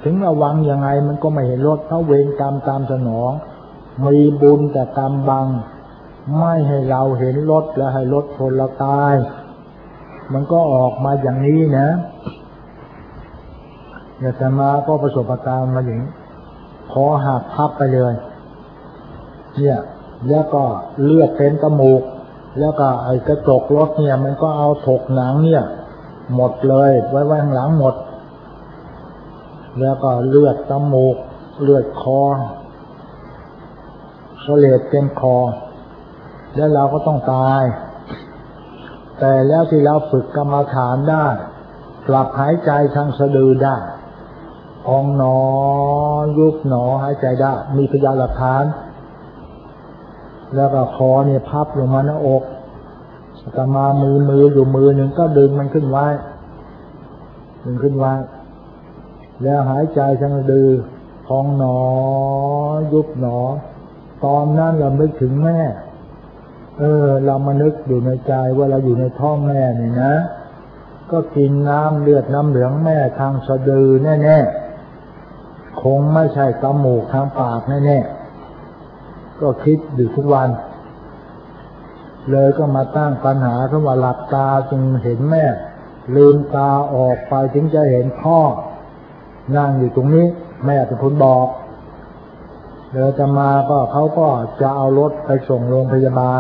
ถึงระวังยังไงมันก็ไม่เห็นลดเพราะเวรกรรมตามสนองมีบุญแต่กรรมบังไม่ให้เราเห็นลดและให้ลดผลละกายมันก็ออกมาอย่างนี้นะอย่าแต่มาก็ประสบการณ์มาอย่างคอหักพับไปเลยเนี่ยแล้วก็เลือดเต็มจมูกแล้วก็ไอ้กระจกรถเนี่ยมันก็เอาถกหนังเนี่ยหมดเลยไว้ข้างหลังหมดแล้วก็เลือดจมูกเลือดคอเสลดเต็มคอแล้วเราก็ต้องตายแต่แล้วที่เราฝึกกรรมฐานได้กลับหายใจทางสะดือได้พองหนอยุบหนอหายใจได้มีพยานหลักฐานแล้วก็คอเนี่ยพับลงมาหน้าอกแต่มามืออยู่มือหนึ่งก็ดึงมันขึ้นไว้ดึงขึ้นไว้แล้วหายใจทางสะดือพองหนอยุบหนอตอนนั้นเรานึกถึงแม่เรามานึกอยู่ในใจว่าเราอยู่ในท้องแม่นี่นะก็กินน้ำเลือดน้ำเหลืองแม่ทางสะดือแน่ๆคงไม่ใช่จมูกทางปากแน่ๆก็คิดอยู่ทุกวันเลยก็มาตั้งปัญหาขึ้นว่าหลับตาจึงเห็นแม่ลืมตาออกไปถึงจะเห็นพ่อนั่งอยู่ตรงนี้แม่เป็นคนบอกเดี๋ยวจะมาก็เขาก็จะเอารถไปส่งโรงพยาบาล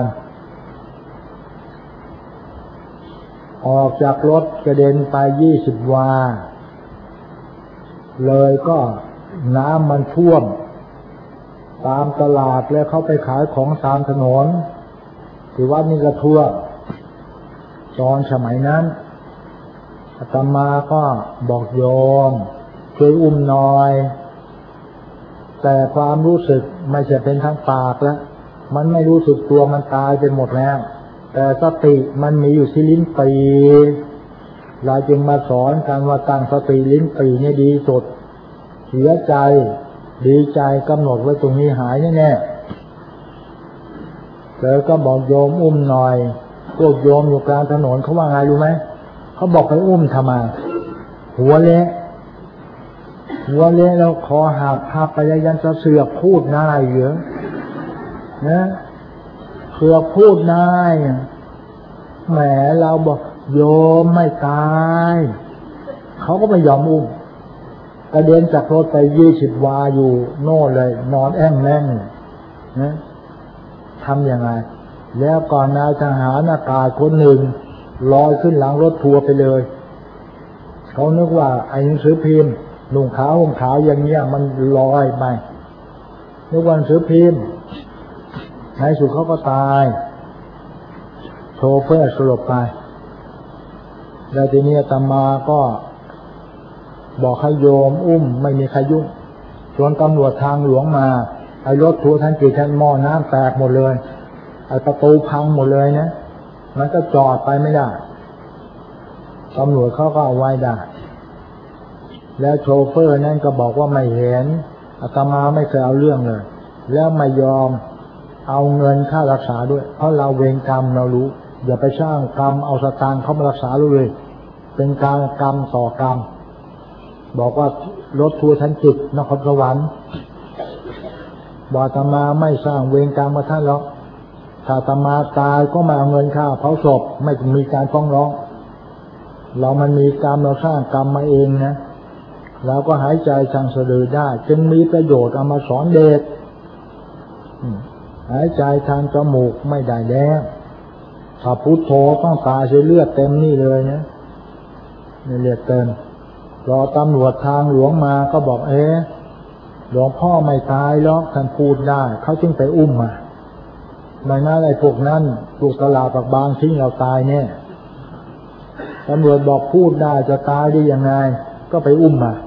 ออกจากรถกระเด็นไป20 วาเลยก็น้ำมันท่วมตามตลาดแล้วเขาไปขายของตามถนนที่วัดนี่ก็ท่วมตอนสมัยนั้นอาตมาก็บอกโยมช่วยอุ้มหน่อยแต่ความรู้สึกไม่ใช่เป็นทางปากแล้วมันไม่รู้สึกตัวมันตายไปหมดแล้วแต่สติมันมีอยู่ที่ลิ้นปีเราจึงมาสอนกันว่าตั้งสติลิ้นปีนี่ดีสุดเสียใจดีใจกำหนดไว้ตรงนี้หายแน่ๆแล้วก็บอกโยมอุ้มหน่อยพวกโยมอยู่กลางถนนเขาว่าไงรู้ไหมเขาบอกให้อุ้มทำไมหัวเละแล้วคอหักพับไปยังจะเสือกพูดได้เหรอนะเสือกพูดได้แหมเราบอกโยมไม่ตายเขาก็ไม่ยอมอุ้มกระเด็นจากรถไป20 วาอยู่โน่นเลยนอนแอ่งแม่งนะทำยังไงแล้วก่อนนายทหารอากาศคนหนึ่งลอยขึ้นหลังรถทัวร์ไปเลยเขานึกว่าไอ้หนังสือพิมพ์นุ่งขาวห่มขาวอย่างเงี้ยมันลอยไปนึกว่าหนังสือพิมพ์ในสุดเขาก็ตายโชเฟอร์สลบไปแล้วทีนี้อาตมาก็บอกให้โยมอุ้มไม่มีใครยุ่งชวนตำรวจทางหลวงมาไอ้รถทัวร์ท่านกี่ท่านหม้อน้ำแตกหมดเลยไอ้ประตูพังหมดเลยนะมันก็จอดไปไม่ได้ตำรวจเขาก็เอาไว้ได้แล้วโชเฟอร์นั่นก็บอกว่าไม่เห็นอาตมาไม่เคยเอาเรื่องเลยแล้วไม่ยอมเอาเงินค่ารักษาด้วยเพราะเราเวรกรรมเรารู้อย่าไปสร้างกรรมเอาสตางค์เข้ามารักษาเลยเป็นการกรรมต่อกรรมบอกว่ารถทัวร์ท่านจิตนครสวรรค์บอกอาตมาไม่สร้างเวรกรรมมาท่านหรอกถ้าอาตมาตายก็มาเอาเงินค่าเผาศพไม่มีการฟ้องร้องเรามันมีกรรมเราสร้างกรรมมาเองนะเราก็หายใจทางสะดือได้จึงมีประโยชน์เอามาสอนเด็กหายใจทางจมูกไม่ได้แล้วถ้าพุทโธต้องตายเสียเลือดเต็มนี่เลยนะเลือดเต็มรอตำรวจทางหลวงมาก็บอกหลวงพ่อไม่ตายหรอกท่านพูดได้เขาจึงไปอุ้มมาไม่งั้นไอ้พวกนั้นพวกตลาดปากบางทิ้งเราตายแน่ตำรวจบอกพูดได้จะตายได้ยังไงก็ไปอุ้มมา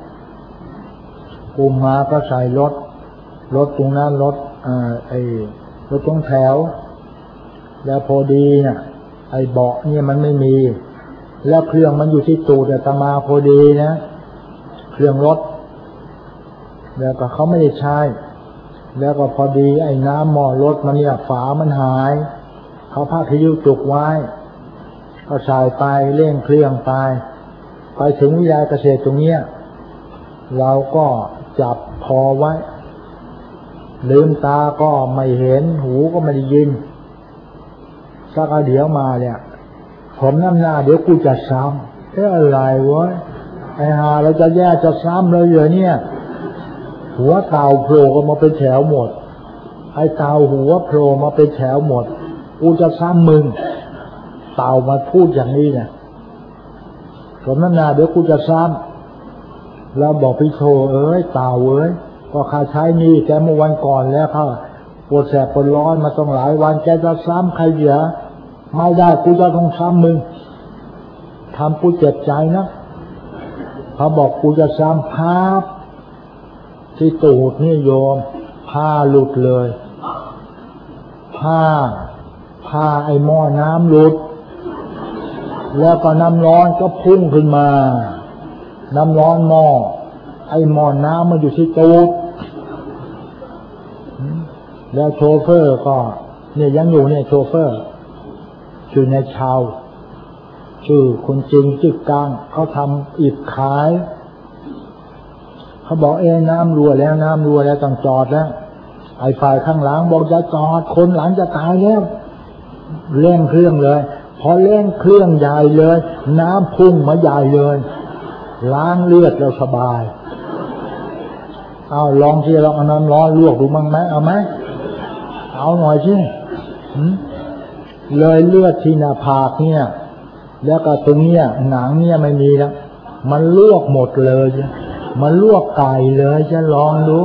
ก็ใส่รถตรงนั้นรถตรงแถวแล้วพอดีเนี่ยไอ้เบาะเนี่ยมันไม่มีแล้วเครื่องมันอยู่ที่ตูดอาตมาพอดีนะเครื่องรถแล้วก็เขาไม่ได้ใช้แล้วก็พอดีไอ้น้ำหม้อรถมันเนี่ยฝามันหายเขาผ้าขยิ้วจุกไว้ก็ใส่ไปเร่งเครื่องไปถึงวิทยาเกษตรตรงเนี้ยเราก็จับคอไว้ลืมตาก็ไม่เห็นหูก็ไม่ได้ยินสักเดี๋ยวมาเนี่ยผมน้ำหน้าเดี๋ยวกูจะซ้ำอะไรวะไอ้หาเราจะแย่จะซ้ำเลยเหรอเนี่ยหัวเต่าโผล่ก็มาเป็นแถวหมดไอ้เต่าหัวโผล่มาเป็นแถวหมดกูจะซ้ำมึงเต่ามาพูดอย่างนี้เนี่ยผมน้ำหน้าเดี๋ยวกูจะซ้ำแล้วบอกพี่โชเอ้ยเต่าเอ้ยก็ข้าใช้นี่แกเมื่อวันก่อนแล้วเขาปวดแสบปวดร้อนมาต้องหลายวันแกจะซ้ำใครเหรอไม่ได้กูจะต้องซ้ำมึงทำกูเจ็บใจนะเขาบอกกูจะซ้ำภาพที่ตูดนี่โยมผ้าหลุดเลยผ้าไอ้หม้อน้ำหลุดแล้วก็น้ำร้อนก็พุ่งขึ้นมาน้ำร้อนหม้อไอ้หม้อน้ำมันอยู่ที่ตูดแล้วโชเฟอร์ก็เนี่ยยังอยู่เนี่ยโชเฟอร์ชื่อในชาวชื่อคนจริงชื่อกลางเขาทำอิฐขายเขาบอกน้ำรั่วแล้วต้องจอดแล้วไอ้ฝ่ายข้างหลังบอกจะจอดคนหลังจะตายแล้วเร่งเครื่องเลยพอเร่งเครื่องใหญ่เลยน้ำพุ่งมาใหญ่เลยล้างเลือดเราสบายเอาลองที่เราเอาน้ำร้อนลวกดูมั้งไหมเอาไหมเอาหน่อยสิเลยเลือดที่หน้าผากเนี่ยแล้วก็ตรงเนี้ยหนังเนี่ยไม่มีแล้วมันลวกหมดเลยมันลวกไก่เลยจะลองดู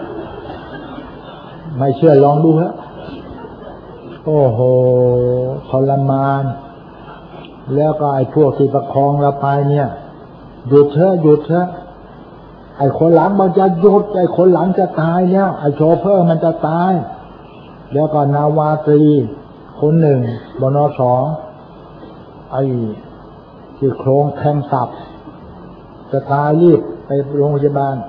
ไม่เชื่อลองดูฮะโอ้โหทรมานแล้วก็ไอ้พวกที่ประคองเราไปเนี่ยหยุดเถอะไอ้คนหลังมันจะหยุดไอ้คนหลังจะตายแล้วไอ้โชเฟอร์มันจะตายแล้วก็นาวาตรีคนหนึ่งบนสองไอ้ที่โครงแทงตับจะตายรีบไปโรงพยาบาล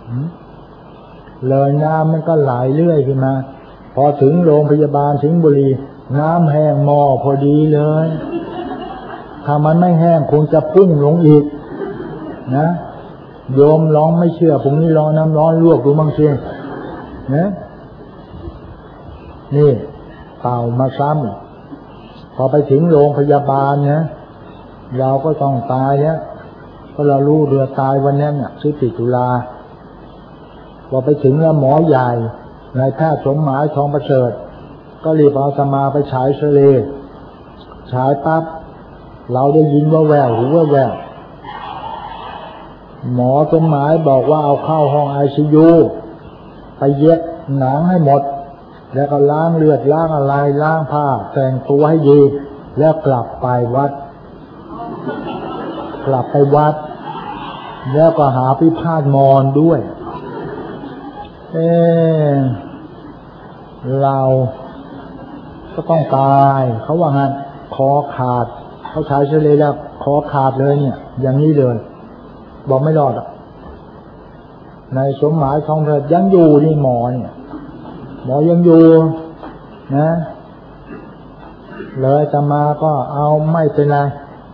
เลยน้ำมันก็ไหลเรื่อยขึ้นมาพอถึงโรงพยาบาลสิงห์บุรีน้ำแห้งหม้อพอดีเลยถ้ามันไม่แห้งคงจะพุ่งลงอีกนะโยมลองไม่เชื่อผมนี่ลองน้ำร้อนลวกดูมั่งสินะนี่เต่ามาซ้ำพอไปถึงโรงพยาบาลนะเราก็ต้องตายเนี่ยก็เรารู้เรือตายวันนั้นน่ะ17 ตุลาพอไปถึงแล้วหมอใหญ่นายแพทย์สมหมายทองประเสริฐก็รีบเอาอาตมาไปฉายเสลฉายปั๊บเราได้ยินว่าแววหูว่าแววหมอสมหมายบอกว่าเอาเข้าห้องICUไปเย็บหนังให้หมดแล้วก็ล้างเลือดล้างอะไรล้างผ้าแต่งตัวให้ดีแล้วกลับไปวัดแล้วก็หาพิพาทมอนด้วยเราก็ต้องตายเขาว่างั้นคอขาดเขาฉายเฉลยแล้วคอขาดเลยเนี่ยอย่างนี้เลยบอกไม่รอดอ่ะในสมหมายทองเถิดยังอยู่นี่หมอเนี่ยหมอยังอยู่นะเลยจะมาก็เอาไม่เป็นไร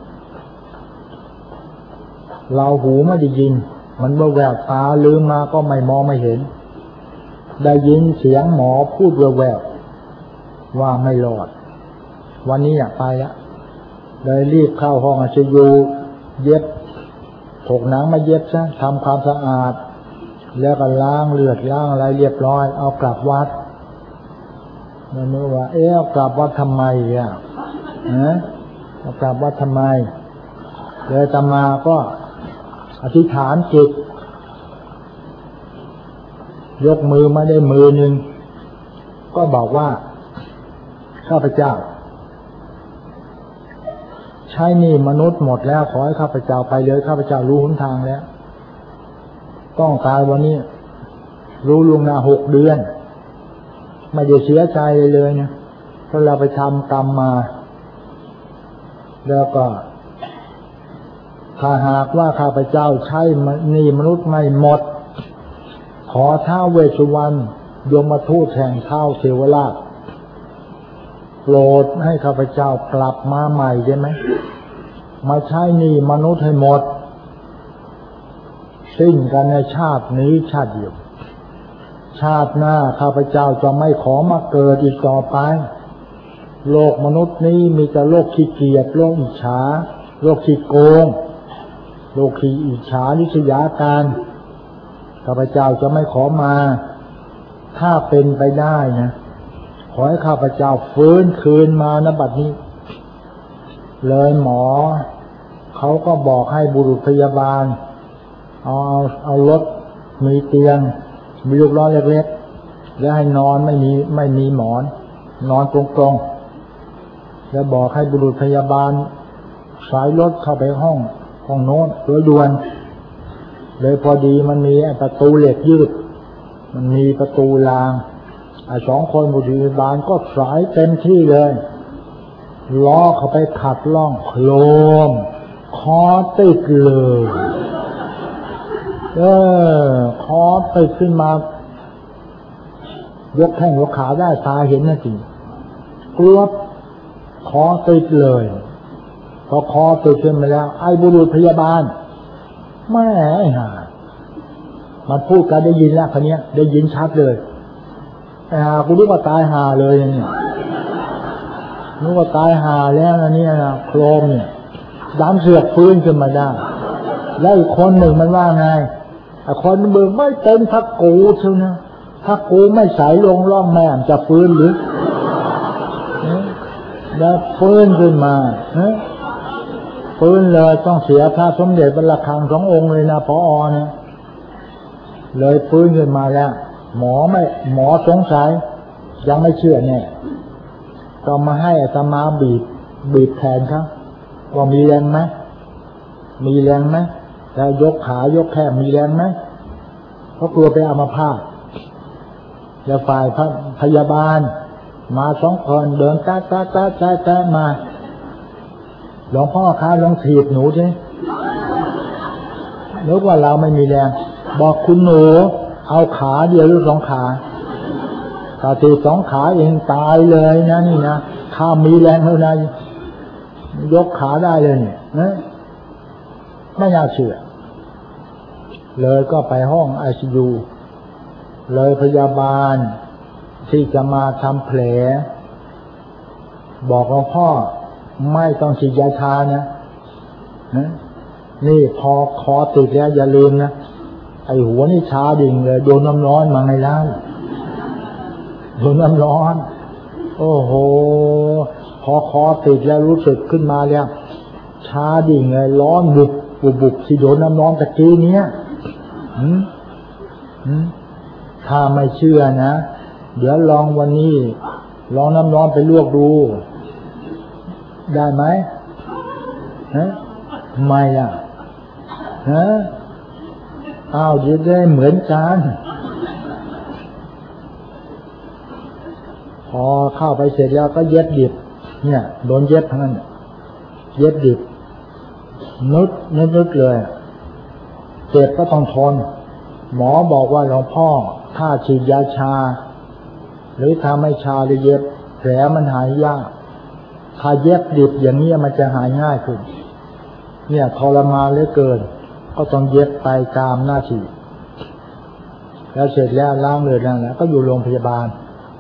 เราหูไม่ได้ยินมันแววตาลืมมาก็ไม่มองไม่เห็นได้ยินเสียงหมอพูดแววว่าไม่รอดวันนี้อยากไปแล้วเลยรีบเข้าห้องICUเย็บถกหนังมาเย็บซะทำความสะอาดแล้วก็ล้างเลือดล้างอะไรเรียบร้อยเอากลับวัดมันนึกว่าเอากลับวัดทำไมเอากลับวัดทำไมเลยอาตมาก็อธิษฐานจิตยกมือมาได้มือหนึ่งก็บอกว่าข้าพเจ้าใช้หนี้มนุษย์หมดแล้วขอให้ข้าพเจ้าไปเลยข้าพเจ้ารู้หนทางแล้วต้องตายวันนี้รู้ล่วงหน้า6 เดือนไม่ได้เสียใจเลยเนี่ยเพราะเราไปทำกรรมมาแล้วก็ถ้าหากว่าข้าพเจ้าใช้หนี้มนุษย์ไม่หมดขอท้าวเวสสุวรรณยมทูตแห่งท้าวเทวราชโปรดให้ข้าพเจ้ากลับมาใหม่ได้ไหมมาใช้หนี้มนุษย์ให้หมดสิ้นกันในชาตินี้ชาติเดียวชาติหน้าข้าพเจ้าจะไม่ขอมาเกิดอีกต่อไปโลกมนุษย์นี้มีแต่โลกขี้เกียจโลกอิจฉาโลกขี้โกงโลกขี้อิจฉาริษยาการข้าพเจ้าจะไม่ขอมาถ้าเป็นไปได้นะขอให้ข้าพเจ้าฟื้นคืนมาณบัดนี้เลยหมอเขาก็บอกให้บุรุษพยาบาลเอารถมีเตียงมีลูกล้อเล็กๆแล้วให้นอนไม่มีหมอนนอนตรงๆแล้วบอกให้บุรุษพยาบาลสายรถเข้าไปห้องโน้นโดยด่วนเลยพอดีมันมีประตูเหล็กยืดมันมีประตูรางสองคนบุรุษพยาบาลก็สายเต็มที่เลยล้อเข้าไปขัดล่องโครมคอติดเลยคอติดขึ้นมายกแข้งยกขาได้ตาเห็นนะสิกลัวคอติดเลยพอคอติดขึ้นมาแล้วไอ้บุรุษพยาบาลแม่มันพูดกันได้ยินแล้วคนนี้ได้ยินชัดเลยกูรู้ว่าตายห่าเลยเนี่ยนึกว่าตายห่าแล้วนะเนี่ยนะโครมเนี่ยดันเสือกฟื้นขึ้นมาได้แล้วอีกคนหนึ่งมันว่าไงคนเบิกไม่เต็มถ้ากูเท่านะถ้ากูไม่ใส่ลงร่องแม่จะฟื้นหรือแล้วฟื้นขึ้นมาฟื้นเลยต้องเสียพระสมเด็จพระระฆัง2 องค์เลยนะผอ.เนี่ยเลยฟื้นขึ้นมาแล้วหมอสงสัยยังไม่เชื่อเนี่ยก็มาให้อาตมาบีบแทนเขาว่ามีแรงไหมมีแรงไหมแล้วยกขายกแข้งมีแรงไหมเพราะกลัวไปอัมพาตแล้วฝ่ายพยาบาลมา2 คนเดินตะมาหลวงพ่อคะลองถีบหนูสินึกว่าเราไม่มีแรงบอกคุณหนูเอาขาเดียวหรือ2 ขาถ้าถีบ2 ขาเองตายเลยนะนี่นะข้ามีแรงเท่านั้นยกขาได้เลยเนี่ยไม่น่าเชื่อเลยก็ไปห้อง ICU เลยพยาบาลที่จะมาทำแผลบอกหลวงพ่อไม่ต้องฉีดยาชานะนี่พอคอติดแล้วอย่าลืมนะไอ้หัวนี่ชาดิ่งเลยโดนน้ำร้อนมาไงล่ะโดนน้ำร้อนโอ้โหพอคอติดแล้วรู้สึกขึ้นมาแล้วชาดิ่งเลยร้อนบุบที่โดนน้ำร้อนตะกี้เนี้ยถ้าไม่เชื่อนะเดี๋ยวลองวันนี้ลองน้ำร้อนไปลวกดูได้ไหมไม่ล่ะอ้าวจะได้เหมือนกันพอเข้าไปเสร็จแล้วก็เย็บดิบเนี่ยโดนเย็บทั้งนั้นเย็บดิบนึกเลยเจ็บก็ต้องทนหมอบอกว่าหลวงพ่อถ้าฉีดยาชาหรือถ้าไม่ชาหรือเย็บแผลมันหายยากถ้าเย็บดิบอย่างนี้มันจะหายง่ายขึ้นเนี่ยทรมานเหลือเกินก็ต้องเย็บไปตามหน้าที่แล้วเสร็จแล้วล้างเลือดแล้วก็อยู่โรงพยาบาล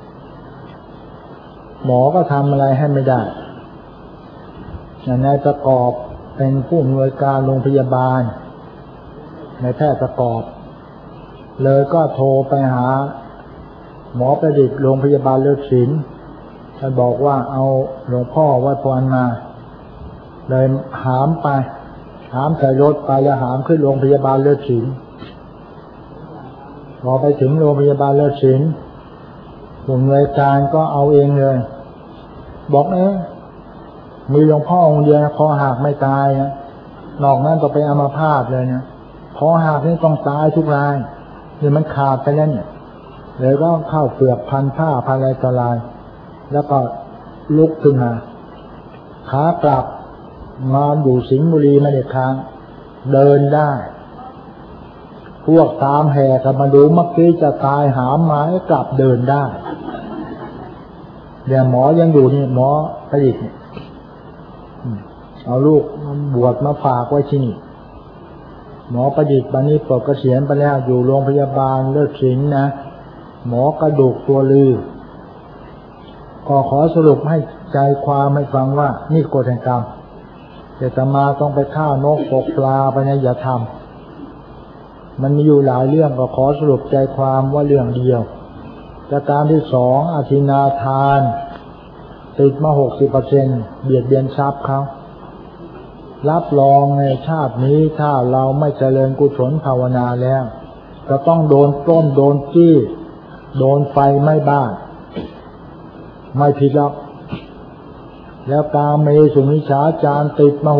หมอก็ทำอะไรให้ไม่ได้นายประกอบเป็นผู้อำนวยการโรงพยาบาลนายแพทย์ประกอบเลยก็โทรไปหาหมอประดิษฐ์โรงพยาบาลเลิศศิลป์ท่านบอกว่าเอาหลวงพ่อวัดพรมาเลยหามใส่รถไปแล้วหามขึ้นโรงพยาบาลเลิศศิลป์พอไปถึงโรงพยาบาลเลิศศิลป์ผู้อำนวยการก็เอาเองเลยบอกมีหลวงพ่อองค์เดียวคอหักไม่ตายนะนอกนั้นก็ไปอัมพาตเลยนะคอหักนี่ต้องตายทุกรายนี่มันขาดไปแล้วเนี่ยเลยก็เข้าเปลือกพันผ้าพันอะไรต่ออะไรแล้วก็ลุกขึ้นมาขากลับมาอยู่สิงห์บุรีไม่ได้ค้างเดินได้พวกตามแห่กันมาดูเมื่อกี้จะตายหามมาให้กลับเดินได้เดี๋ยวหมอยังอยู่นี่หมอประดิษฐ์เนี่ยเอาลูกบวชมาฝากไว้ที่นี่หมอประดิษฐ์บัดนี้ปลดเกษียณไปแล้วอยู่โรงพยาบาลเลิศศิลป์นะหมอกระดูกตัวลือก็ขอสรุปให้ใจความให้ฟังว่านี่กฎแห่งกรรมอาตมาต้องไปฆ่านกตกปลาไปนะอย่าทำมันมีอยู่หลายเรื่องก็ขอสรุปใจความว่าเรื่องเดียวประการที่สองอธินาทานติดมา 60% เบียดเบียนทรัพย์เขารับรองในชาตินี้ถ้าเราไม่เจริญกุศลภาวนาแล้วจะต้องโดนปล้นโดนจี้โดนไฟไหม้บ้านไม่ผิดหรอกแล้วกาเมสุมิจฉาจารติดมา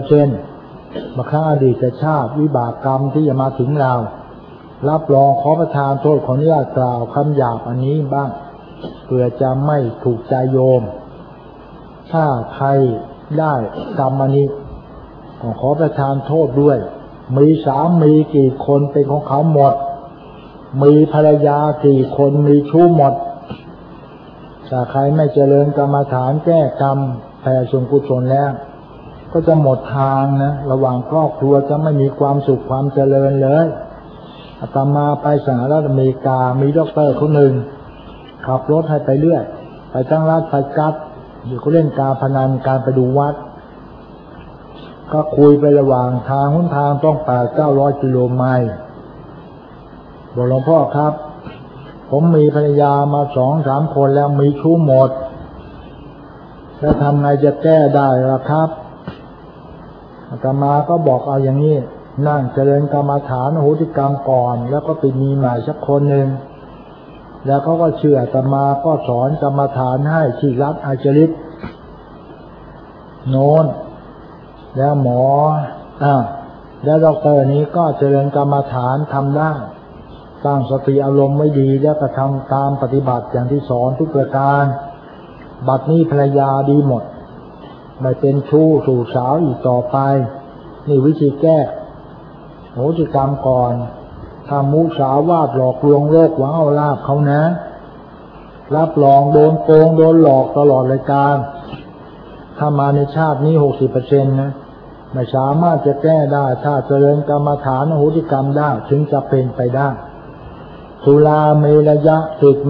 60% มาฆ่าอดีตชาติวิบากกรรมที่จะมาถึงเรารับรองขอประทานโทษขออนุญาตกล่าวคำหยาบอันนี้บ้างเพื่อจะไม่ถูกใจโยมถ้าใครได้กรรมอันนี้ขอประทานโทษด้วยมีสามีกี่คนเป็นของเขาหมดมีภรรยากี่คนมีชู้หมดถ้าใครไม่เจริญกรรมฐานแก้กรรมแผ่ส่วนกุศลแล้วก็จะหมดทางนะระหว่างครอบครัวจะไม่มีความสุขความเจริญเลยอาตมาไปสหรัฐอเมริกามีด็อกเตอร์คนหนึ่งขับรถให้ไปเรื่อยไปทั้งรัฐไปกัดอยู่เขาเล่นการพนันการไปดูวัดก็คุยไประหว่างทางหนทางต้อง800-900 กิโลไมล์บอกหลวงพ่อครับผมมีภรรยามา 2-3 คนแล้วมีชู้หมดแล้วทำไงจะแก้ได้ล่ะครับอาตมาก็บอกเอาอย่างนี้นั่งเจริญกรรมฐานอโหสิกรรมก่อนแล้วก็ไปมีใหม่สักคนหนึ่งแล้วเขาก็เชื่ออาตมาก็สอนกรรมฐานให้ที่รัฐอาจริตโน้นแล้วหมอแล้วดอกเตอร์นี้ก็เจริญกรรมฐานทำได้ตั้งสติอารมณ์ไม่ดีแล้วก็ทำตามปฏิบัติอย่างที่สอนทุกประการบัดนี้ภรรยาดีหมดไม่เป็นชู้สู่สาวอีกต่อไปนี่วิธีแก้โหสิกรรมก่อนถ้ามุสาวาทหลอกลวงโลกหวังเอาลาภเขานะรับรองโดนโกงโดนหลอกตลอดรายการถ้ามาในชาตินี้ 60% นะไม่สามารถจะแก้ได้ถ้าเจริญกรรมฐานอโหสิกรรมได้ถึงจะเป็นไปได้สุราเมรยะติดมา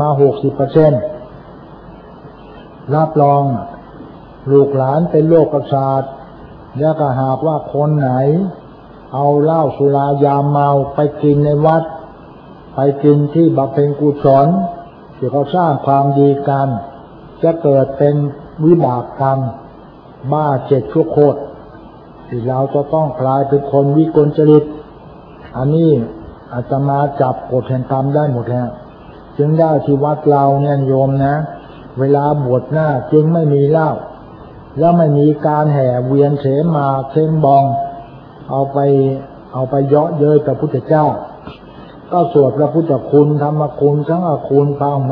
60% รับรองลูกหลานเป็นโรคประสาทแล้วก็หากว่าคนไหนเอาเหล้าสุรายาเมาไปกินในวัดไปกินที่บำเพ็ญกุศลที่เขาสร้างความดีกันจะเกิดเป็นวิบากกรรมบ้า7 ชั่วโคตรที่เราจะต้องกลายเป็นคนวิกลจริตอันนี้อาตมาจับกฎแห่งกรรมได้หมดแล้วจึงได้ที่วัดเราเนี่ยโยมนะเวลาบวชหน้าจึงไม่มีเหล้าแล้วไม่มีการแห่เวียนเสมาเส้นบองเอาไปเยาะเย้ยพระพุทธเจ้าก็สวดพระพุทธคุณธรรมคุณสังฆคุณ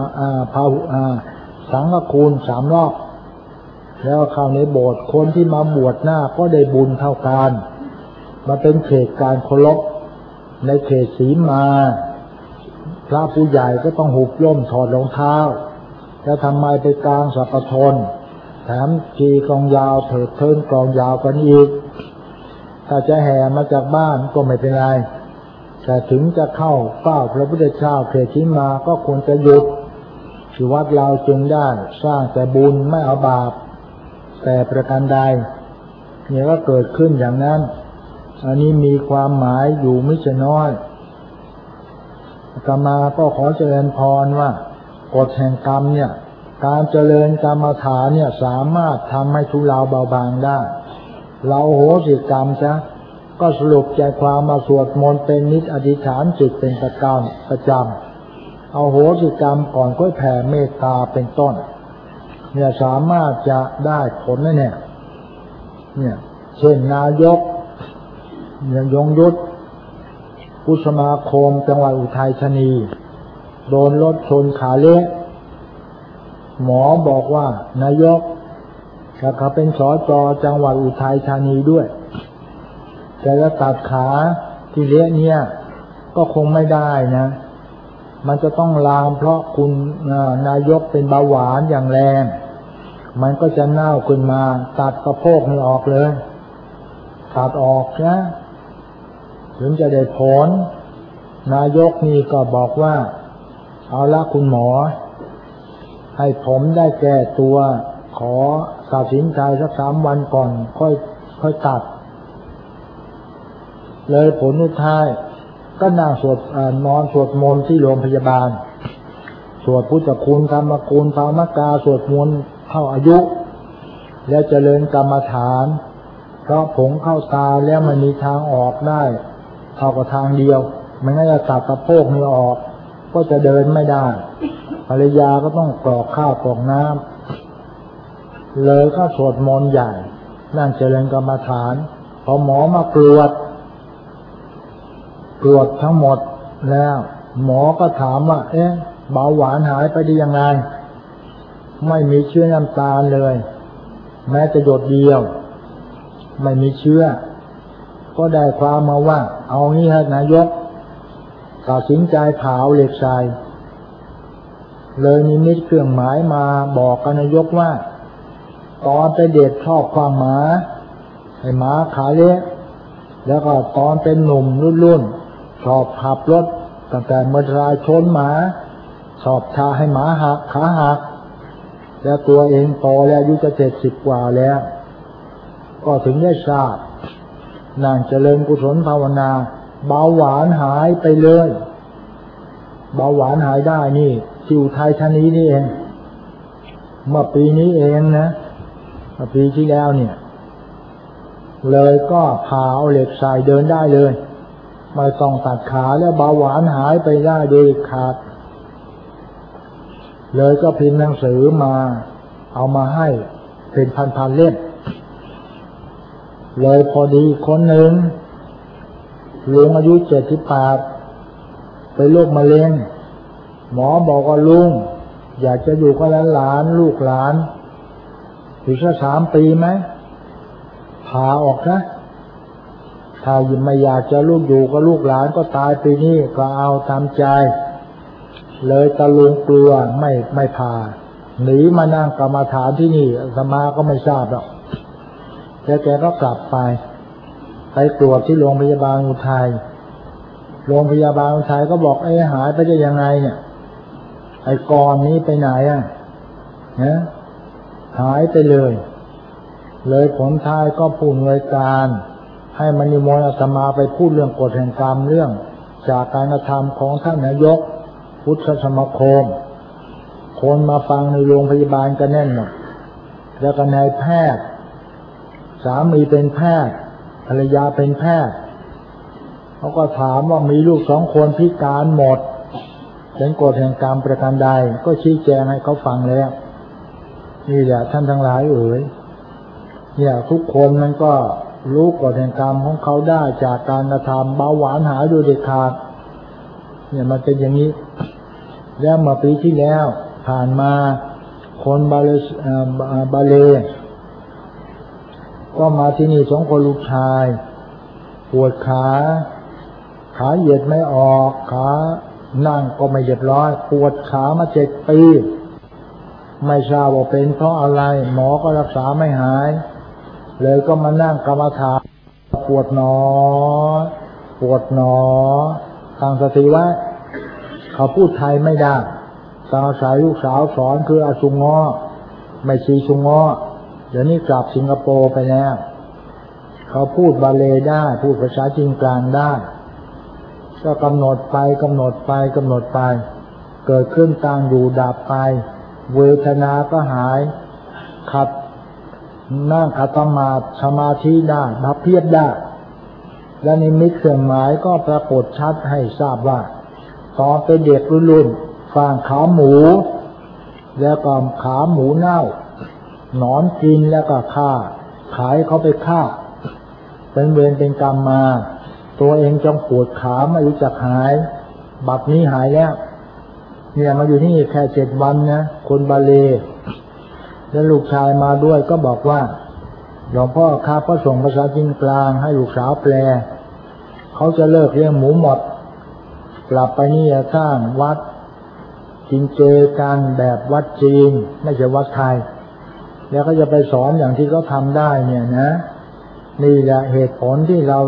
สังฆคุณ3 รอบแล้วเข้าในโบสถ์คนที่มาบวชหน้าก็ได้บุญเท่ากันมาเป็นเขตการเคารพในเขตสีมาพระผู้ใหญ่ก็ต้องหุบย่มถอดรองเท้าแล้วทำไมไปกลางสัพพทนแถมจีกองยาวเถิดเทินกองยาวกันอีกถ้าจะแห่มาจากบ้านก็ไม่เป็นไรแต่ถึงจะเข้าเฝ้าพระพุทธเจ้าเขตสีมาก็ควรจะหยุดที่วัดเราจึงได้สร้างแต่บุญไม่เอาบาปแต่ประการใดเนี่ยก็เกิดขึ้นอย่างนั้นอันนี้มีความหมายอยู่ไม่ใช่น้อยอาตมาก็ขอเจริญพรว่ากฎแห่งกรรมเนี่ยการเจริญกรรมฐานเนี่ยสามารถทำให้ทุเลาเบาบางได้เราโหสิกรรมซะก็สรุปใจความมาสวดมนต์เป็นนิจอธิษฐานจิตเป็นประจำเอาโหสิกรรมก่อนค่อยแผ่เมตตาเป็นต้นเนี่ยสามารถจะได้ผลนะเนี่ยเช่นนายกยงยุทธผู้สมาคมจังหวัดอุทัยธานีโดนรถชนขาเละหมอบอกว่านายกถ้าเขาเป็นสจ.จังหวัดอุทัยธานีด้วยจะตัดขาที่เละเนี่ยก็คงไม่ได้นะมันจะต้องลามเพราะคุณนายกเป็นเบาหวานอย่างแรงมันก็จะเน่าขึ้นมาตัดกระโพกให้ออกเลยตัดออกนะถึงจะได้ผลนายกนี่ก็บอกว่าเอาละคุณหมอให้ผมได้แก้ตัวขอตัดสินใจสัก3 วันก่อนค่อยตัดเลยผลสุดท้ายก็นั่งนอนสวดมนต์ที่โรงพยาบาลสวดพุทธคุณธรรมคุณภาวนาสวดมนต์เข้าอายุแล้วเจริญกรรมฐานเพราะผงเข้าตาแล้วมันมีทางออกได้เท่ากับทางเดียวไม่งั้นจะตัดสะโพกนี่ออกก็จะเดินไม่ได้ภรรยาก็ต้องกรอกข้าวกรอกน้ำเลยก็สวดมนต์ใหญ่นั่งเจริญกรรมฐานพอหมอมากรวดทั้งหมดแล้วหมอก็ถามว่าเบาหวานหายไปได้ยังไงไม่มีเชื้อน้ำตาลเลยแม้จะหยดเดียวไม่มีเชื้อก็ได้ความมาว่าเอางี้ฮะนายกตัดสินใจเผาเหล็กทรายเลยนิมิตเครื่องหมายมาบอกกับนายกว่าตอนไปเด็กชอบความหมาให้หมาขาเละแล้วก็ตอนเป็นหนุ่มรุ่นชอบขับรถตั้งแต่เมื่อรายชนหมาชอบทาให้หมาหักขาหักแล้วตัวเองโตแล้วอายุจะ70 กว่าแล้วก็ถึงได้ทราบนั่งเจริญกุศลภาวนาเบาหวานหายไปเลยเบาหวานหายได้นี่ที่อุทัยธานีนี่เองเมื่อปีนี้เองนะเมื่อปีที่แล้วเนี่ยเลยก็พาเอาเหล็กใส่เดินได้เลยไม่ต้องตัดขาแล้วเบาหวานหายไปได้โดยขาดเลยก็พิมพ์หนังสือมาเอามาให้เป็นพันเล่มเลยพอดีคนหนึ่งลุงอายุ78เป็นโรคมะเร็งหมอบอกว่าลุงอยากจะอยู่กับหลานลูกหลานอีกสัก3 ปีไหมผ่าออกนะถ้าไม่อยากจะลูกอยู่กับลูกหลานก็ตายปีนี้ก็เอาตามใจเลยตะลุงกลัวไม่ผ่าหนีมานั่งกรรมฐานที่นี่อาตมาก็ไม่ทราบหรอกแล้วแกก็กลับไปตรวจที่โรงพยาบาลอุทัยโรงพยาบาลอุทัยก็บอกหายไปได้ยังไงเนี่ยไอ้ก้อนนี้ไปไหนหายไปเลยผลท้ายก็ผู้อำนวยการให้มนิมนต์อาตมาไปพูดเรื่องกฎแห่งกรรมเรื่องจากการกระทำของท่านนายกพุทธสมาคมคนมาฟังในโรงพยาบาลกันแน่นหมดแล้วก็นายแพทย์สามีเป็นแพทย์ภรรยาเป็นแพทย์เขาก็ถามว่ามีลูก2 คนพิการหมดเป็นกฎแห่งกรรมประการใดก็ชี้แจงให้เขาฟังแล้วนี่แหละท่านทั้งหลายเนี่ยทุกคนมันก็รู้กฎแห่งกรรมของเขาได้จากการกระทำเบาหวานหายโดยเด็ดขาดเนี่ยมันเป็นอย่างนี้แล้วเมื่อปีที่แล้วผ่านมาคนบาเลก็มาที่นี่2 คนลูกชายปวดขาเหยียดไม่ออกขานั่งก็ไม่เรียบร้อยปวดขามา7 ปีไม่ทราบว่าเป็นเพราะอะไรหมอก็รักษาไม่หายเลยก็มานั่งกรรมฐานปวดหนอตั้งสติไว้เขาพูดไทยไม่ได้ตามสายลูกสาวสอนคืออาชุงงอไม่ชีชุงงอเดี๋ยวนี้กลับสิงคโปร์ไปแล้วเขาพูดบาเลได้พูดภาษาจีนกลางได้ก็กำหนดไปเกิดขึ้นตั้งอยู่ดับไปเวทนาก็หายขัดนั่งขัดสมาธิได้พับเพียบได้และนิมิตเครื่องหมายก็ปรากฏชัดให้ทราบว่าตอนเป็นเด็กรุ่นฟางขาหมูแล้วก็ขาหมูเน่าหนอนกินแล้วก็ฆ่าขายเขาไปฆ่าเป็นเวรเป็นกรรมมาตัวเองจงปวดขาไม่รู้จักหายบัดนี้หายแล้วเนี่ยมาอยู่ที่นี่แค่7 วันนะคนบาเลแล้วลูกชายมาด้วยก็บอกว่าหลวงพ่อครับก็ส่งภาษาจีนกลางให้ลูกสาวแปลเขาจะเลิกเลี้ยงหมูหมดกลับไปนี่จะสร้างวัดกินเจกันแบบวัดจีนไม่ใช่วัดไทยแล้วก็จะไปสอนอย่างที่เขาทำได้เนี่ยนะนี่แหละเหตุผลที่เรา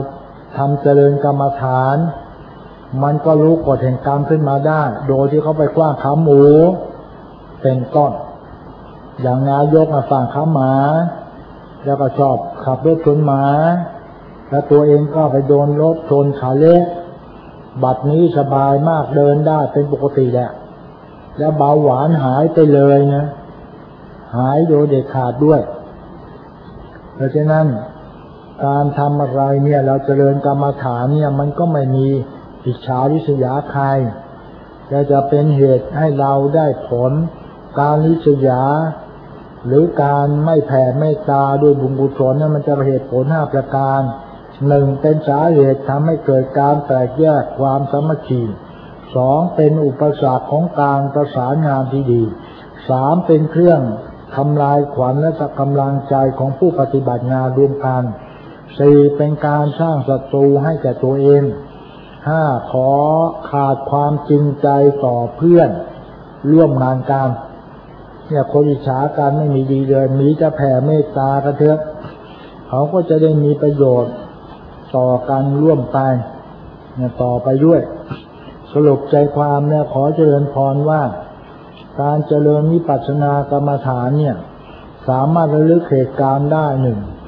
ทำเจริญกรรมฐานมันก็รู้กฎแห่งกรรมขึ้นมาได้โดยที่เขาไปกว้างขาหมูเป็นต้นอย่างนายกฝั่งขาหมาแล้วก็ชอบขับรถชนหมาแล้วตัวเองก็ไปโดนรถชนขาเละบัดนี้สบายมากเดินได้เป็นปกติแหละแล้วเบาหวานหายไปเลยนะหายโดยเด็ดขาดด้วยเพราะฉะนั้นการทำอะไรเนี่ยเราเจริญกรรมฐานเนี่ยมันก็ไม่มีอิจฉาริษยาใครจะเป็นเหตุให้เราได้ผลการริษยาหรือการไม่แผ่เมตตาด้วยบุญกุศลนั้นมันจะเป็นเหตุผล5ประการ1เป็นสาเหตุทำให้เกิดการแตกแยกความสามัคคี2เป็นอุปสรรคของการประสานงานที่ดี3เป็นเครื่องทำลายขวัญและกำลังใจของผู้ปฏิบัติงานรวมกัน4เป็นการสร้างศัตรูให้แก่ตัวเอง5ขอขาดความจริงใจต่อเพื่อนร่วมงานกันเนี่ยคนอิจฉากันไม่มีดีเลยมีจะแผ่เมตตากันเถอะเขาก็จะได้มีประโยชน์ต่อกันร่วมไปเนี่ยต่อไปด้วยสรุปใจความเนี่ยขอเจริญพรว่าการเจริญวิปัสสนากรรมฐานเนี่ยสามารถระลึกเหตุการณ์ได้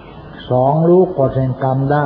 2รู้กฎแห่งกรรมได้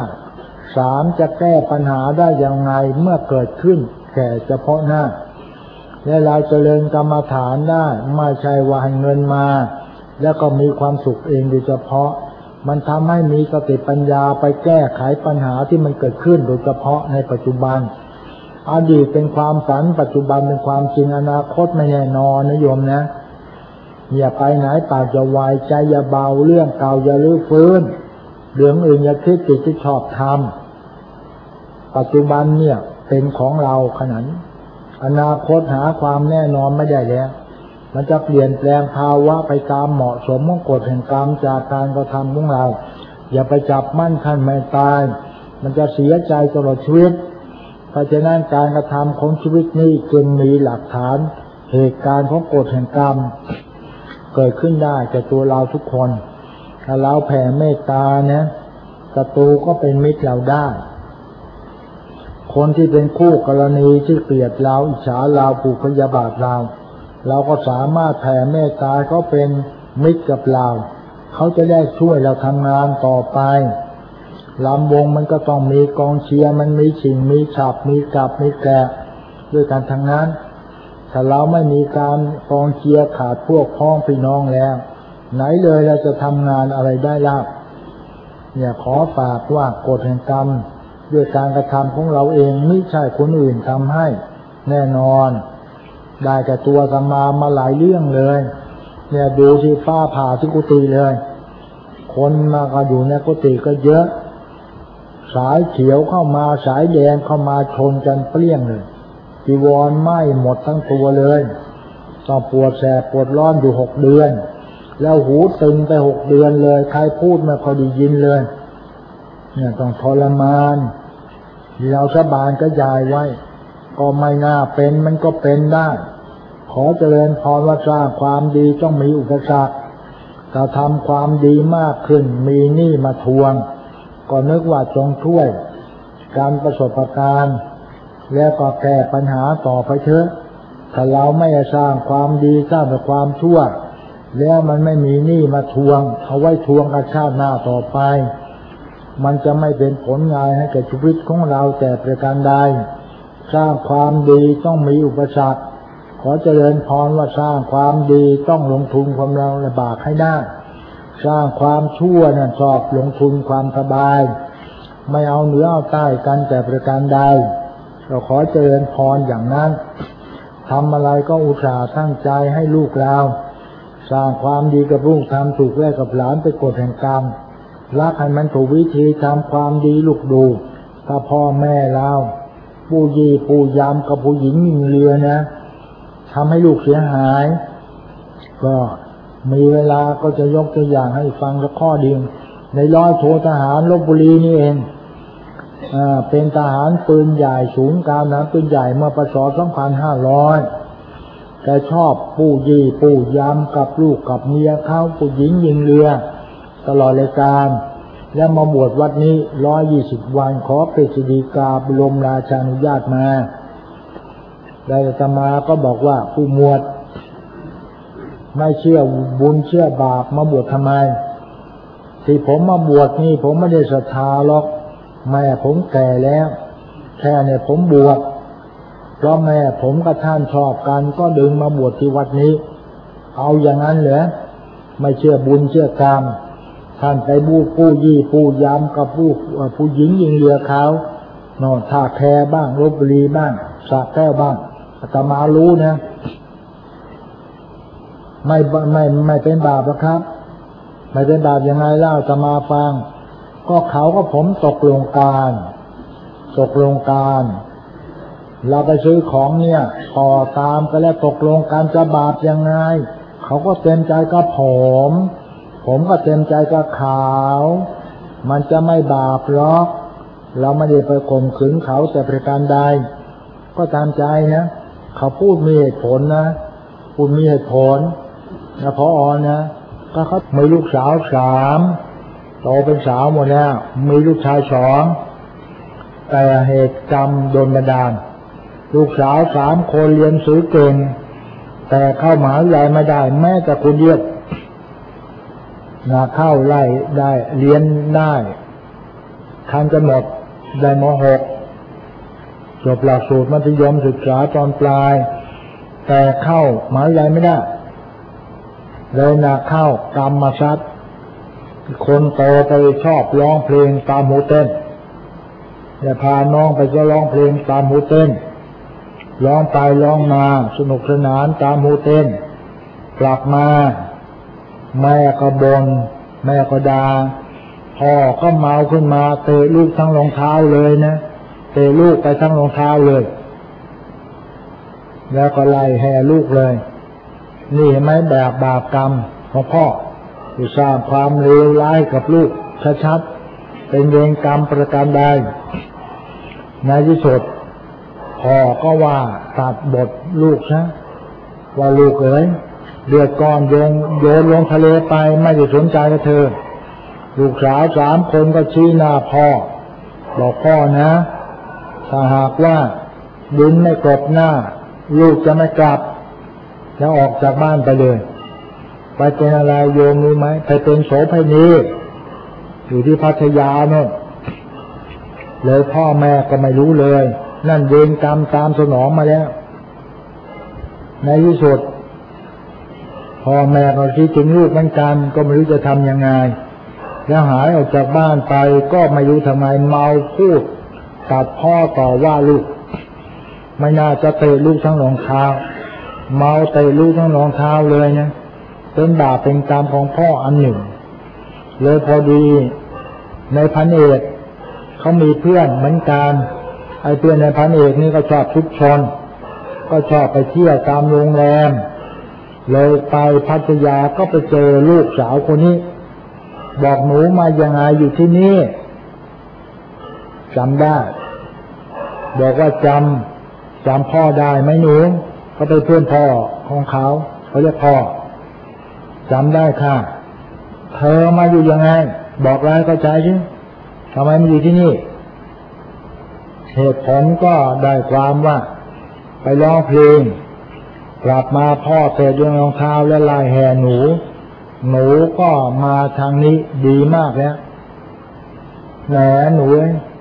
3จะแก้ปัญหาได้อย่างไรเมื่อเกิดขึ้นแค่เฉพาะหน้าและเราเจริญกรรมฐานได้ไม่ใช่ว่าให้เงินมาแล้วก็มีความสุขเองโดยเฉพาะมันทำให้มีสติปัญญาไปแก้ไขปัญหาที่มันเกิดขึ้นโดยเฉพาะในปัจจุบันอดีตเป็นความฝันปัจจุบันเป็นความจริงอนาคตไม่แน่นอนนะโยมนะอย่าไปไหนปากจะวายใจอย่าเบาเรื่องเก่าอย่าลื้อฟื้นเรื่องอื่นอย่าคิดติดที่ชอบทำปัจจุบันเนี่ยเป็นของเราขนาดอนาคตหาความแน่นอนไม่ได้แล้วมันจะเปลี่ยนแปลงภาวะไปตามเหมาะสมของกฎแห่งกรรมจากการกระทำของเราอย่าไปจับมั่นขั้นไม่ตายมันจะเสียใจตลอดชีวิตเพราะฉะนั้นการกระทำของชีวิตนี้จึงมีหลักฐานเหตุการณ์ของกฎแห่งกรรมเกิดขึ้นได้แก่ตัวเราทุกคนถ้าเราแผ่เมตตาเนี่ยศัตรูก็เป็นมิตรเราได้คนที่เป็นคู่กรณีที่เกลียดเราอิจฉาเราผูกพยาบาทเราก็สามารถแผ่เมตตาเขาเป็นมิตรกับเราเขาจะได้ช่วยเราทำงานต่อไปลำวงมันก็ต้องมีกองเชียร์มันมีชิงมีฉับมีกลับมีแกะด้วยกันทั้งนั้นถ้าเราไม่มีการกองเชียร์ขาดพวกพ้องพี่น้องแล้วไหนเลยเราจะทำงานอะไรได้ล่ะเนี่ยขอฝากว่ากฎแห่งกรรมด้วยการกระทำของเราเองไม่ใช่คนอื่นทำให้แน่นอนได้แต่ตัวอาตมาหลายเรื่องเลยเนี่ยดูที่ฟ้าผ่าที่กุฏิเลยคนมาก็อยู่ในกุฏิก็เยอะสายเขียวเข้ามาสายแดงเข้ามาชนกันเปรี้ยงเลยจีวรไหม้หมดทั้งตัวเลยต้องปวดแสบปวดร้อนอยู่6 เดือนแล้วหูตึงไป6 เดือนเลยใครพูดไม่พอได้ยินเลยเนี่ยต้องทรมานเราสบานก็ยายไว้ก็ไม่น่าเป็นมันก็เป็นได้ขอเจริญพรว่าสร้างความดีต้องมีอุปสรรคถ้าทำความดีมากขึ้นมีหนี้มาทวงก็นึกว่าจงช่วยการประสบการณ์แล้วก็แก้ปัญหาต่อไปเถอะถ้าเราไม่สร้างความดีสร้างแต่ความชั่วแล้วมันไม่มีหนี้มาทวงเอาไว้ทวงกับชาติหน้าต่อไปมันจะไม่เป็นผลงานให้แก่ชีวิตของเราแต่ประการใดสร้างความดีต้องมีอุปสรรคขอเจริญพรว่าสร้างความดีต้องลงทุนความลำบากให้ได้สร้างความชั่วเนี่ยชอบลงทุนความสบายไม่เอาเหนือเอาใต้กันแต่ประการใดเราขอเจริญพรอย่างนั้นทำอะไรก็อุตส่าห์ตั้งใจให้ลูกเราสร้างความดีกับลูกทำถูกแลกกับหลานไปกฎแห่งกรรมรักให้มันถูกวิธีทำความดีลูกดูถ้าพ่อแม่เราปู่ยี่ปู่ยามกับผู้หญิงยิงเรือนะทำให้ลูกเสียหายก็มีเวลาก็จะยกตัวอย่างให้ฟังสักข้อเดียวในร้อยโททหารลพบุรีนี่เองเป็นทหารปืนใหญ่สูงกลางนะปืนใหญ่เมื่อปศ2500แต่ชอบปู่ยี่ปู่ยามกับลูกกับเมียเขาผู้หญิงยิงเรือตลอดรายการแล้วมาบวชวัดนี้120 วันขอปริศฎีกาบรมราชานุญาตมาได้อาตมาก็บอกว่าผู้หมวดไม่เชื่อบุญเชื่อบาปมาบวชทำไมที่ผมมาบวชนี่ผมไม่ได้ศรัทธาหรอกแม่ผมแก่แล้วแค่เนี่ยผมบวชเพราะแม่ผมกับท่านชอบกันก็ดึงมาบวชที่วัดนี้เอาอย่างนั้นเหรอไม่เชื่อบุญเชื่อกรรมท่านไปปู้ยี่ปู้ยำกับผู้หญิงยิงเรือเขานอนท่าแพบ้างลพบุรีบ้างสระแก้วบ้างอาตมารู้นะไม่เป็นบาปหรอกครับไม่เป็นบาปยังไงเล่าอาตมาฟังก็เขาก็ผมตกลงการเราไปซื้อของเนี่ยพอตามก็แล้วตกลงการจะบาปยังไงเขาก็เต็มใจกับผมก็เต็มใจกับเขามันจะไม่บาปหรอกเราไม่ได้ไปข่มขืนเขาแต่ประการใดก็ตามใจนะเขาพูดมีเหตุผลนะพูดมีเหตุผลนะพอนะก็เขามีลูกสาว3โตเป็นสาวหมดแล้วมีลูกชาย2แต่เหตุกรรมโดนบันดาลลูกสาว3 คนเรียนสือเก่งแต่เข้ามหาวิทยาลัยไม่ได้แม้แต่คนเดียวเข้าไล่ได้เรียนได้ทันกันหมดได้ม.6 จบหลักสูตรมัธยมศึกษาตอนปลายแต่เข้ามหาวิทยาลัยไม่ได้เลยเข้ากรรมศักดิ์คนโตไปชอบร้องเพลงตามหูเต้นจะพาน้องไปก็ร้องเพลงตามหูเต้นร้องไปร้องมาสนุกสนานตามหูเต้นกลับมาแม่ก็บ่นแม่ก็ด่าพ่อก็เมาขึ้นมาเตะลูกทั้งรองเท้าเลยนะเตะลูกไปทั้งรองเท้าเลยแล้วก็ไล่แห่ลูกเลยนี่เห็นไหมแบบบาปกรรมของพ่อที่สร้างความเลวร้ายกับลูกชัดๆเป็นเวรกรรมประการใดในที่สุดพ่อก็ว่าตัดบทลูกนะว่าลูกเอ๋ยเดือดก้อนโยนลงทะเลไปไม่ได้สนใจกับเธอลูกสาว3 คนก็ชี้หน้าพ่อบอกพ่อนะถ้าหากว่าดินไม่กลบหน้าลูกจะไม่กลับจะออกจากบ้านไปเลยไปเป็นอะไรโยมรู้ไหมไปเป็นโสเภณีอยู่ที่พัทยาโน่นเลยพ่อแม่ก็ไม่รู้เลยนั่นเวรกรรมตามสนองมาแล้วในที่สุดพ่อแม่ก็คิดถึงลูกเหมือนกันก็ไม่รู้จะทำยังไงแล้วหายออกจากบ้านไปก็ไม่รู้ทำไมเมาพูดกับพ่อต่อว่าลูกไม่น่าจะเตะลูกทั้งรองเท้าเมาเตะลูกทั้งรองเท้าเลยนะเป็นบาปเป็นกรรมของพ่ออันหนึ่งเลยพอดีในพันเอกเขามีเพื่อนเหมือนกันไอ้เพื่อนในพันเอกนี่ก็ชอบทุกชนก็ชอบไปเที่ยวตามโรงแรมเลยไปพัทยาก็ไปเจอลูกสาวคนนี้บอกหนูมายังไงอยู่ที่นี่จำได้บอกว่าจำพ่อได้ไหมหนูเขาเป็นเพื่อนพ่อของเขาเรียกพ่อจำได้ค่ะเธอมาอยู่ยังไงบอกรายเข้าใจใช่ทำไมมาอยู่ที่นี่เหตุผลก็ได้ความว่าไปร้องเพลงกลับมาพ่อเตะด้วยรองเท้าและไล่แห่หนูก็มาทางนี้ดีมากแล้วแหมหนู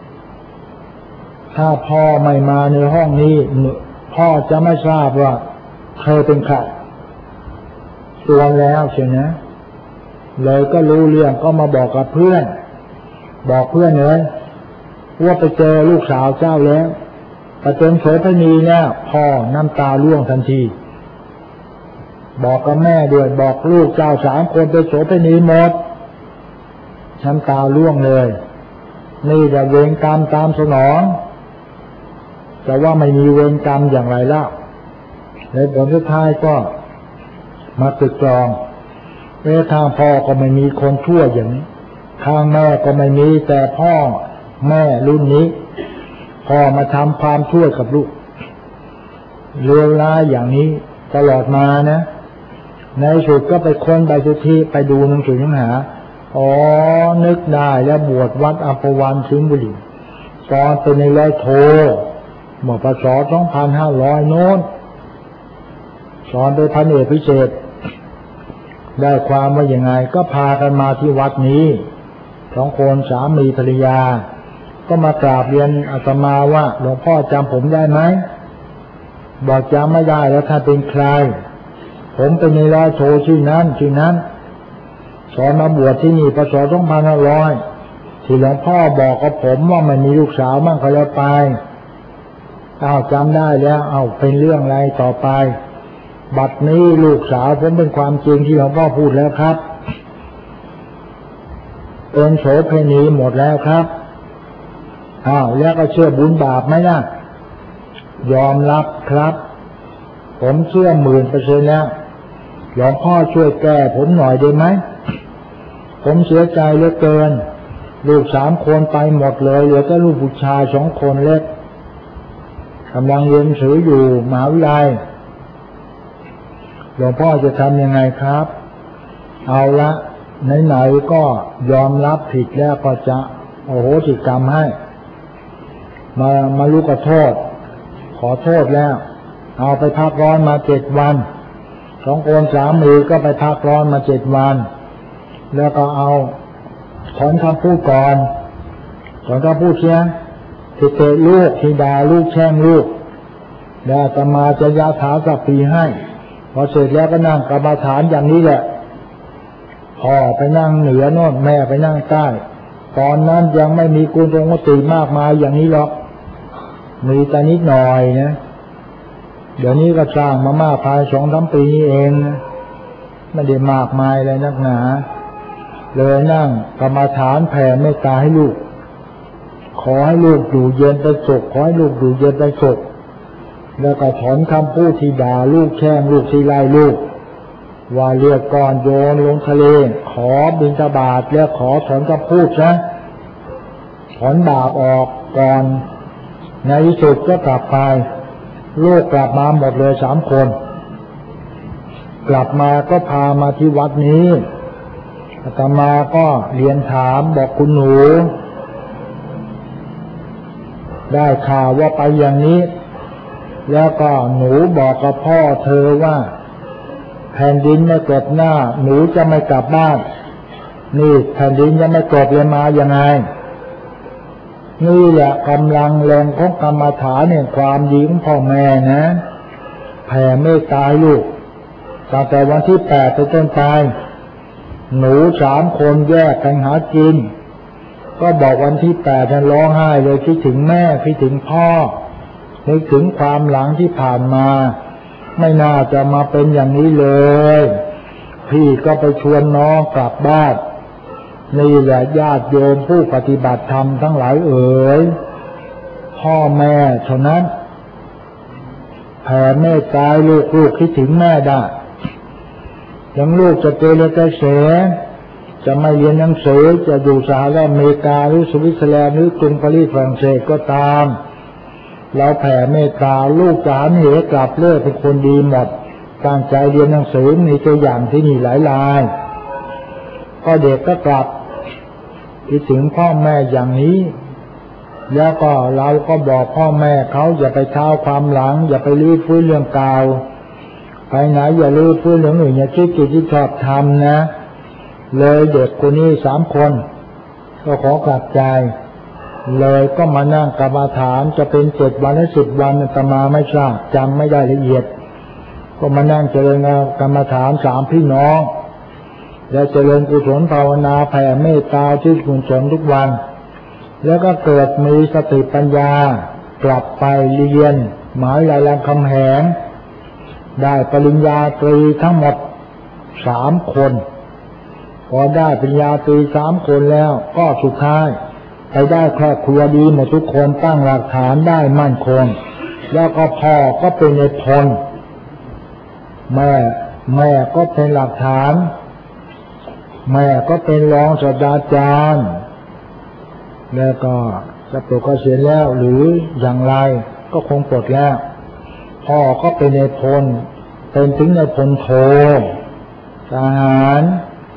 ถ้าพ่อไม่มาในห้องนี้พ่อจะไม่ทราบว่าเธอเป็นใครตัวแล้วใช่ไหมเลยก็รู้เรื่องก็มาบอกกับเพื่อนบอกเพื่อนเลยว่าไปเจอลูกสาวเจ้าแล้วไปเป็นโสเภณีเนี่ยพ่อน้ำตาร่วงทันทีบอกกับแม่ด้วยบอกลูกเจ้า3 คนเป็นโสเภณีหมดน้ำตาร่วงเลยนี่จะเวรกรรมตามสนองแต่ว่าไม่มีเวรกรรมอย่างไรล่ะในผลสุดท้ายก็มาตึกตรองทางพ่อก็ไม่มีคนชั่วอย่างนี้ทางแม่ก็ไม่มีแต่พ่อแม่รุ่นนี้พ่อมาทำความชั่วกับลูกเลวร้ายอย่างนี้ตลอดมานะในสุดก็ไปค้นใบสุทธิไปดูหนังสือหนังหาอ๋อนึกได้แล้วบวชวัดอัมพวันสิงห์บุรีตอนเป็นในร้อยโทเมื่อพศ2500โน้นสอนโดยพันเอกพิเศษได้ความว่าอย่างไงก็พากันมาที่วัดนี้2 คนสามีภรรยาก็มากราบเรียนอาตมาว่าหลวงพ่อจำผมได้ไหมบอกจำไม่ได้แล้วท่านเป็นใครผมเป็นในร้อยโทชื่อนั้นสอนมาบวชที่นี่พศ2500ที่หลวงพ่อบอกกับผมว่ามันมีลูกสาวมั่งก็แล้วไปจำได้แล้วเป็นเรื่องอะไรต่อไปบัดนี้ลูกสาวผมเป็นความจริงที่หลวงพ่อพูดแล้วครับเป็นโสเภณีหมดแล้วครับแล้วก็เชื่อบุญบาปไหมนะยอมรับครับผมเชื่อ10,000%แล้วหลวงพ่อช่วยแก้ผมหน่อยได้ไหมผมเสียใจเหลือเกินลูก3 คนไปหมดเลยเหลือแต่ลูกผู้ชาย2 คนเล็กกำลังเรียนหนังสืออยู่มหาวิทยาลัยหลวงพ่อจะทำยังไงครับเอาละไหนๆก็ยอมรับผิดแล้วก็จะโอโหสิกรรมให้มารู้กับโทษขอโทษแล้วเอาไปพักร้อนมา7 วัน2 คนสามีก็ไปพักร้อนมา7 วันแล้วก็เอาถอนคำพูดก่อนถอนคำพูดเสียที่เตะลูกที่ด่าลูกแช่งลูกแล้วอาตมาจะยาถาสัพพีให้พอเสร็จแล้วก็นั่งกรรมฐานอย่างนี้แหละพ่อไปนั่งเหนือโน่นแม่ไปนั่งใต้ตอนนั้นยังไม่มีกุศลกติมากมายอย่างนี้หรอกมีแต่นิดหน่อยนะเดี๋ยวนี้ก็สร้างมามากภาย2-3 ปีนี้เองนะไม่ได้มากมายเลยนักหนาเลยนั่งกรรมฐานแผ่เมตตาให้ลูกขอให้ลูกอยู่เย็นเป็นสุขขอให้ลูกอยู่เย็นเป็นสุขแล้วก็ถอนคำพูดที่ด่าลูกแช่งลูกที่ไล่ลูกว่าเรียกก่อนโยนลงทะเลขอบิณฑบาตแล้วขอถอนคำพูดนะถอนบาปออกก่อนในที่สุดก็กลับไปลูกกลับมาหมดเลย3 คนกลับมาก็พามาที่วัดนี้อาตมาก็เรียนถามบอกคุณหนูได้ข่าวว่าไปอย่างนี้แล้วก็หนูบอกกับพ่อเธอว่าแผ่นดินไม่กลบหน้าหนูจะไม่กลับบ้านนี่แผ่นดินยังไม่กลบเลยมายังไงนี่แหละกำลังแรงของกรรมฐานเนี่ยความดีของพ่อแม่นะแผ่เมตตาลูกตั้งแต่วันที่8 เป็นต้นไปหนู3 คนแยกกันหากินก็บอกวันที่8นั้นร้องไห้เลยคิดถึงแม่คิดถึงพ่อนึกถึงความหลังที่ผ่านมาไม่น่าจะมาเป็นอย่างนี้เลยพี่ก็ไปชวนน้องกลับบ้านนี่แหละญาติโยมผู้ปฏิบัติธรรมทั้งหลายเอ๋ยพ่อแม่เท่านั้นแผ่เมตตาลูกคิดถึงแม่ได้ยังลูกจะเกเรกระเสจะไม่เรียนหนังสือจะอยู่สหรัฐอเมริกาหรือสวิตเซอร์แลนด์หรือกรุงปารีสฝรั่งเศสก็ตามเราแผ่เมตตาลูกจะหันเหกลับเลิกเป็นคนดีหมดตั้งใจเรียนหนังสือมีตัวอย่างที่นี่หลายรายก็เด็กก็กลับคิดถึงพ่อแม่อย่างนี้แล้วก็เราก็บอกพ่อแม่เขาอย่าไปเท้าความหลังอย่าไปลื้อฟื้นเรื่องเก่าไปไหนอย่าลื้อฟื้นเรื่องอื่นอย่าคิดกิจที่ชอบทำนะเลยเด็กคนนี้3 คนก็ขอกลับใจเลยก็มานั่งกรรมฐานจะเป็น7 วันหรือ10 วันอาตมาไม่ทราบจำไม่ได้ละเอียดก็มานั่งเจริญกรรมฐาน3 พี่น้องและเจริญกุศลภาวนาแผ่เมตตาที่กุศลทุกวันแล้วก็เกิดมีสติปัญญากลับไปเรียนมหาวิทยาลัยรามคำแหงได้ปริญญาตรีทั้งหมด3 คนพอได้ปริญญาตรี3 คนแล้วก็สุดท้ายไปได้ครอบครัวดีหมดทุกคนตั้งหลักฐานได้มั่นคงแล้วก็พ่อก็เป็นในพลแม่ก็เป็นหลักฐานแม่ก็เป็นรองศาสตราจารย์แล้วก็จะปลดเกษียณแล้วหรืออย่างไรก็คงปลดแล้วพ่อก็เป็นในพลเป็นถึงในพลโททหาร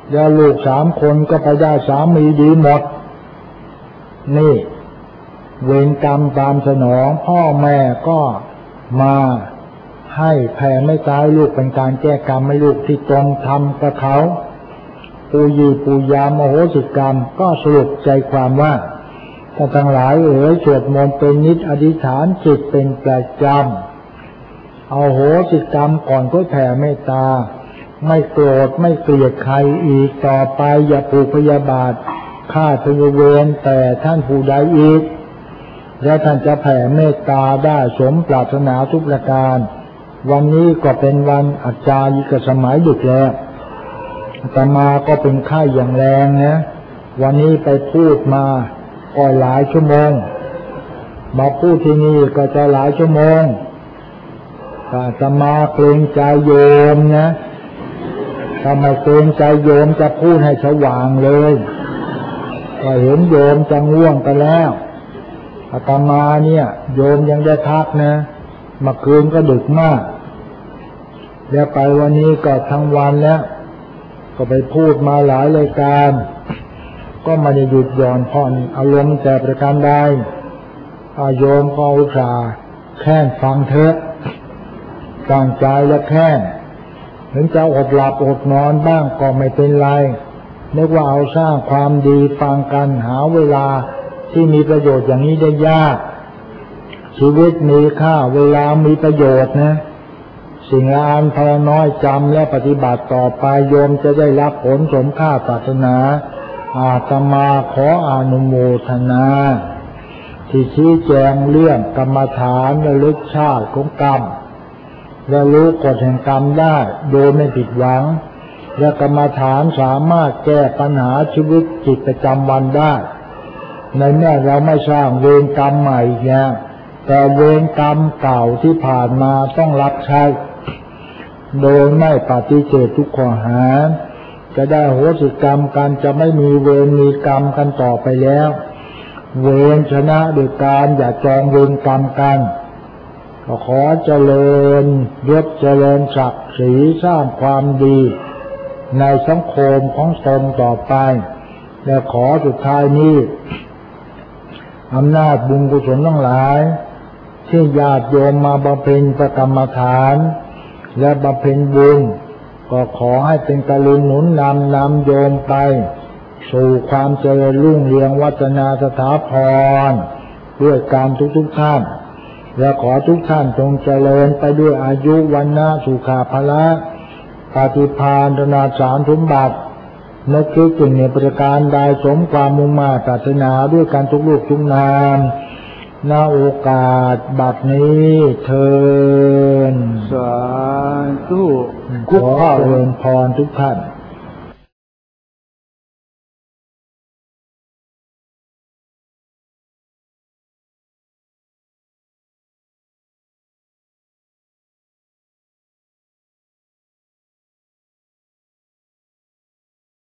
แล้วลูก3 คนก็ไปได้สามีดีหมดนี่เวรกรรมตามสนองพ่อแม่ก็มาให้แผ่ไม่ตายลูกเป็นการแก้กรรมให้ลูกที่ตรงทำกับเขาปูยีปูยามโมโหสิกรรมก็สรุปใจความว่าท่านทั้งหลายสวดมนต์เป็นนิจอธิษฐานจิตเป็นประจำเอาโหสิกรรมก่อนก็แผ่เมตตาไม่โกรธไม่เกลียดใครอีกต่อไปอย่าผูกพยาบาทฆ่าพยาเวรแต่ท่านผู้ใดอีกและท่านจะแผ่เมตตาได้สมปรารถนาทุกประการวันนี้ก็เป็นวันอาจารย์กสมัยดึกแล้วอาตมาก็เป็นไข้อย่างแรงนะวันนี้ไปพูดมาก็หลายชั่วโมงมาพูดที่นี่ก็จะหลายชั่วโมงอาตมาเกรงใจโยมนะถ้าไม่เกรงใจโยมจะพูดให้สว่างเลยก็เห็นโยมจะง่วงกันแล้วอาตมาเนี่ยโยมยังได้พักนะเมื่อคืนก็ดึกมากแล้วไปวันนี้ก็ทั้งวันแล้วก็ไปพูดมาหลายรายการก็ไม่ได้หยุดหย่อนผ่อนอารมณ์แต่ประการใดโยมก็อุตส่าห์แค่ฟังเถอะตั้งใจและแค่ถึงจะอดหลับอดนอนบ้างก็ไม่เป็นไรนึกว่าเอาสร้างความดีฟังกันหาเวลาที่มีประโยชน์อย่างนี้ได้ยากชีวิตมีค่าเวลามีประโยชน์นะสิ่งละอันพอน้อยจำและปฏิบัติต่อไปโยมจะได้รับผลสมค่าปรารถนาอาตมาขออนุโมทนาที่ชี้แจงเรื่องกรรมฐานและลึกชาติของกรรมและรู้กฎแห่งกรรมได้โดยไม่ผิดหวังและกรรมฐานสามารถแก้ปัญหาชีวิตจิตประจำวันได้ในเมื่อเราไม่สร้างเวรกรรมใหม่เนี่ยแต่เวรกรรมเก่าที่ผ่านมาต้องรับใช้โดยไม่ปฏิเสธทุกข้อหาจะได้โหสิกรรมกันจะไม่มีเวรมีกรรมกันต่อไปแล้วเวรชนะโดยการอย่าจองเวรกรรมกันก็ขอเจริญยศเจริญศักดิ์ศรีสร้างความดีในสังคมของตนต่อไปและขอสุดท้ายนี้อำนาจบุญกุศลทั้งหลายที่ญาติโยมมาบำเพ็ญประกรรมฐานและบำเพ็ญบุญก็ขอให้เป็นกรุณหนุนนำโยมไปสู่ความเจริญรุ่งเรืองวัฒนาสถาพรด้วยการทุกท่านและขอทุกท่านจงเจริญไปด้วยอายุวันนะสุขาภละปฏิภาณนาสารสมบัตินึกคิดถึงในประการใดสมความมุ่งมั่นปรารถนาด้วยการทุกลูกทุกนามณโอกาสบัดนี้เทินสาธุขอเจริญพรทุกท่าน